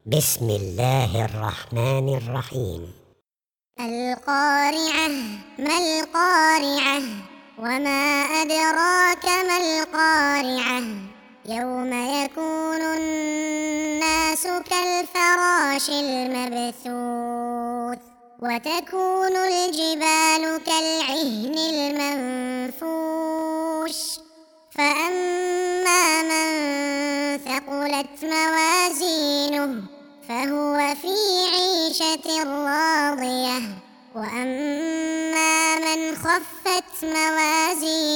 بسم الله الرحمن الرحيم. القارعة. ما القارعة؟ وما أدراك ما القارعة؟ يوم يكون الناس كالفراش المبثوث وتكون الجبال كالعهن المنفوش فأما من ثقلت موازينه فهو في عيشة راضية وأما من خفت موازينه